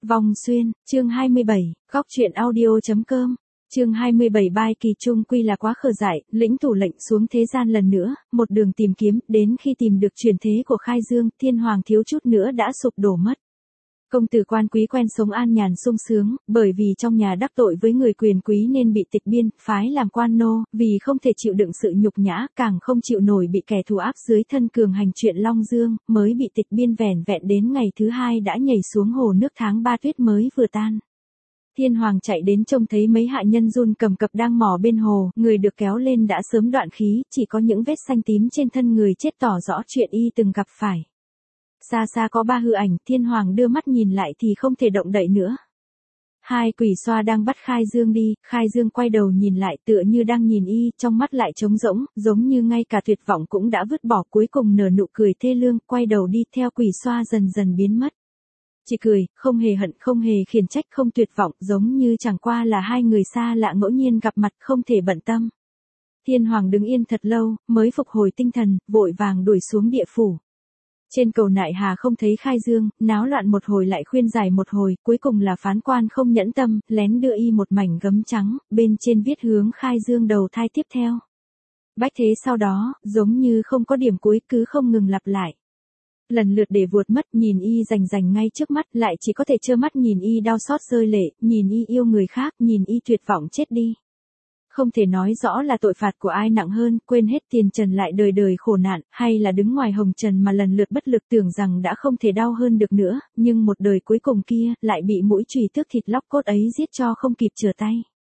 Vong Xuyên, chương 27, góc truyện audio.com, chương 27 Bai Kỳ trung quy là quá khờ dại, lĩnh thủ lệnh xuống thế gian lần nữa, một đường tìm kiếm, đến khi tìm được truyền thế của Khai Dương, thiên hoàng thiếu chút nữa đã sụp đổ mất. Công tử quan quý quen sống an nhàn sung sướng, bởi vì trong nhà đắc tội với người quyền quý nên bị tịch biên, phái làm quan nô, vì không thể chịu đựng sự nhục nhã, càng không chịu nổi bị kẻ thù áp dưới thân cường hành chuyện Long Dương, mới bị tịch biên vẻn vẹn đến ngày thứ hai đã nhảy xuống hồ nước tháng 3 tuyết mới vừa tan. Thiên hoàng chạy đến trông thấy mấy hạ nhân run cầm cập đang mò bên hồ, người được kéo lên đã sớm đoạn khí, chỉ có những vết xanh tím trên thân người chết tỏ rõ chuyện y từng gặp phải. Xa xa có ba hư ảnh, thiên hoàng đưa mắt nhìn lại thì không thể động đậy nữa. Hai quỷ xoa đang bắt Khai Dương đi, Khai Dương quay đầu nhìn lại tựa như đang nhìn y, trong mắt lại trống rỗng, giống như ngay cả tuyệt vọng cũng đã vứt bỏ, cuối cùng nở nụ cười thê lương, quay đầu đi theo quỷ xoa dần dần biến mất. Chỉ cười, không hề hận, không hề khiển trách, không tuyệt vọng, giống như chẳng qua là hai người xa lạ ngẫu nhiên gặp mặt, không thể bận tâm. Thiên hoàng đứng yên thật lâu, mới phục hồi tinh thần, vội vàng đuổi xuống địa phủ. Trên cầu Nại Hà không thấy Khai Dương, náo loạn một hồi lại khuyên giải một hồi, cuối cùng là phán quan không nhẫn tâm, lén đưa y một mảnh gấm trắng, bên trên viết hướng Khai Dương đầu thai tiếp theo. Bách thế sau đó, giống như không có điểm cuối cứ không ngừng lặp lại. Lần lượt để vuột mất, nhìn y rành rành ngay trước mắt, lại chỉ có thể trơ mắt nhìn y đau xót rơi lệ, nhìn y yêu người khác, nhìn y tuyệt vọng chết đi. Không thể nói rõ là tội phạt của ai nặng hơn, quên hết tiền trần lại đời đời khổ nạn, hay là đứng ngoài hồng trần mà lần lượt bất lực tưởng rằng đã không thể đau hơn được nữa, nhưng một đời cuối cùng kia, lại bị mũi chùy tước thịt lóc cốt ấy giết cho không kịp trở tay.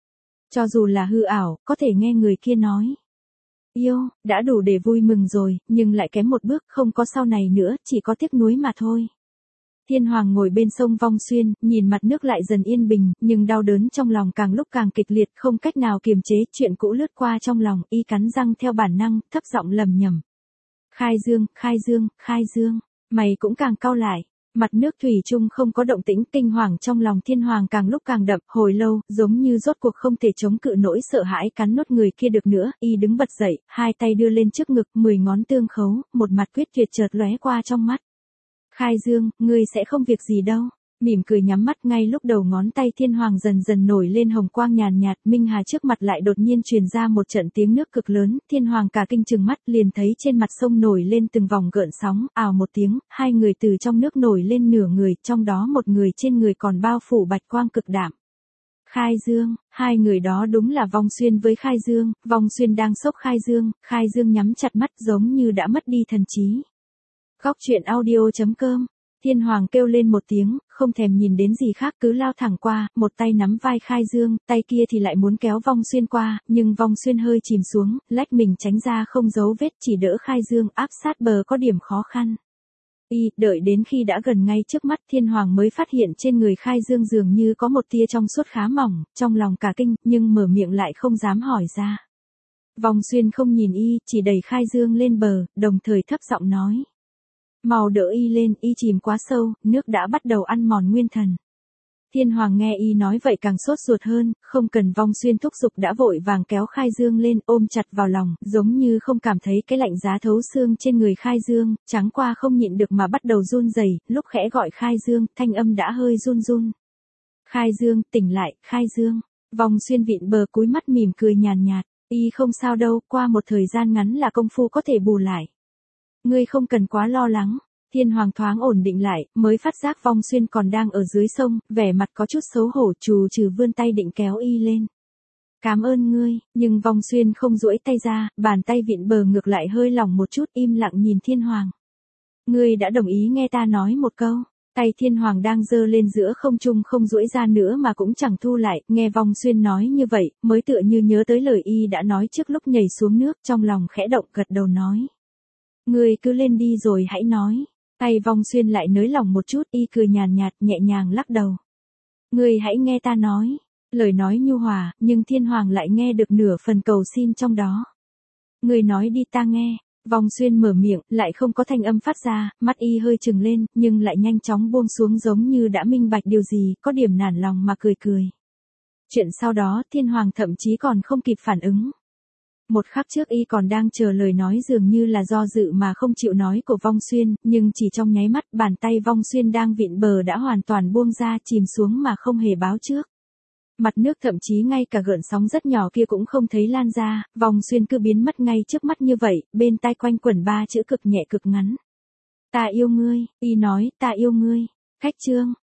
Cho dù là hư ảo, có thể nghe người kia nói. Yêu, đã đủ để vui mừng rồi, nhưng lại kém một bước, không có sau này nữa, chỉ có tiếc nuối mà thôi. Thiên hoàng ngồi bên sông Vong Xuyên, nhìn mặt nước lại dần yên bình, nhưng đau đớn trong lòng càng lúc càng kịch liệt, không cách nào kiềm chế, chuyện cũ lướt qua trong lòng, y cắn răng theo bản năng, thấp giọng lầm nhầm. Khai Dương, Khai Dương, Khai Dương, mày cũng càng cau lại. Mặt nước thủy chung không có động tĩnh, kinh hoàng trong lòng thiên hoàng càng lúc càng đậm, hồi lâu, giống như rốt cuộc không thể chống cự nỗi sợ hãi cắn nuốt người kia được nữa, y đứng bật dậy, hai tay đưa lên trước ngực, 10 ngón tương khấu, một mặt quyết tuyệt chợt lóe qua trong mắt. Khai Dương, ngươi sẽ không việc gì đâu. Mỉm cười nhắm mắt, ngay lúc đầu ngón tay thiên hoàng dần dần nổi lên hồng quang nhàn nhạt, Minh Hà trước mặt lại đột nhiên truyền ra một trận tiếng nước cực lớn, thiên hoàng cả kinh trừng mắt, liền thấy trên mặt sông nổi lên từng vòng gợn sóng, ào một tiếng, hai người từ trong nước nổi lên nửa người, trong đó một người trên người còn bao phủ bạch quang cực đạm. Khai Dương, hai người đó đúng là Vong Xuyên với Khai Dương, Vong Xuyên đang xốc Khai Dương nhắm chặt mắt giống như đã mất đi thần trí. Góc truyện audio.com, thiên hoàng kêu lên một tiếng, không thèm nhìn đến gì khác cứ lao thẳng qua, một tay nắm vai Khai Dương, tay kia thì lại muốn kéo Vong Xuyên qua, nhưng Vong Xuyên hơi chìm xuống, lách mình tránh ra không giấu vết, chỉ đỡ Khai Dương áp sát bờ có điểm khó khăn. Đợi đến khi đã gần ngay trước mắt thiên hoàng mới phát hiện trên người Khai Dương dường như có một tia trong suốt khá mỏng, trong lòng cả kinh, nhưng mở miệng lại không dám hỏi ra. Vong Xuyên không nhìn y, chỉ đẩy Khai Dương lên bờ, đồng thời thấp giọng nói. Mau đỡ y lên, y chìm quá sâu, nước đã bắt đầu ăn mòn nguyên thần. Thiên hoàng nghe y nói vậy càng sốt ruột hơn, không cần Vong Xuyên thúc giục đã vội vàng kéo Khai Dương lên, ôm chặt vào lòng, giống như không cảm thấy cái lạnh giá thấu xương trên người Khai Dương, trắng qua không nhịn được mà bắt đầu run rẩy, lúc khẽ gọi Khai Dương, thanh âm đã hơi run run. Khai Dương, tỉnh lại, Khai Dương. Vong Xuyên vịn bờ cúi mắt mỉm cười nhàn nhạt, y không sao đâu, qua một thời gian ngắn là công phu có thể bù lại. Ngươi không cần quá lo lắng. Thiên hoàng thoáng ổn định lại, mới phát giác Vong Xuyên còn đang ở dưới sông, vẻ mặt có chút xấu hổ, trù trừ vươn tay định kéo y lên. Cảm ơn ngươi, nhưng Vong Xuyên không duỗi tay ra, bàn tay vịn bờ ngược lại hơi lỏng một chút, im lặng nhìn thiên hoàng. Ngươi đã đồng ý nghe ta nói một câu. Tay thiên hoàng đang giơ lên giữa không trung không duỗi ra nữa mà cũng chẳng thu lại, nghe Vong Xuyên nói như vậy, mới tựa như nhớ tới lời y đã nói trước lúc nhảy xuống nước, trong lòng khẽ động gật đầu nói. Ngươi cứ lên đi rồi hãy nói. Tay Vong Xuyên lại nới lỏng một chút, y cười nhàn nhạt, nhẹ nhàng lắc đầu. Ngươi hãy nghe ta nói. Lời nói nhu hòa, nhưng thiên hoàng lại nghe được nửa phần cầu xin trong đó. Ngươi nói đi ta nghe. Vong Xuyên mở miệng, lại không có thanh âm phát ra, mắt y hơi trừng lên, nhưng lại nhanh chóng buông xuống giống như đã minh bạch điều gì, có điểm nản lòng mà cười cười. Chuyện sau đó thiên hoàng thậm chí còn không kịp phản ứng. Một khắc trước y còn đang chờ lời nói dường như là do dự mà không chịu nói của Vong Xuyên, nhưng chỉ trong nháy mắt bàn tay Vong Xuyên đang vịn bờ đã hoàn toàn buông ra chìm xuống mà không hề báo trước. Mặt nước thậm chí ngay cả gợn sóng rất nhỏ kia cũng không thấy lan ra, Vong Xuyên cứ biến mất ngay trước mắt như vậy, bên tai quanh quẩn ba chữ cực nhẹ cực ngắn. Ta yêu ngươi, y nói, ta yêu ngươi. Khách chương.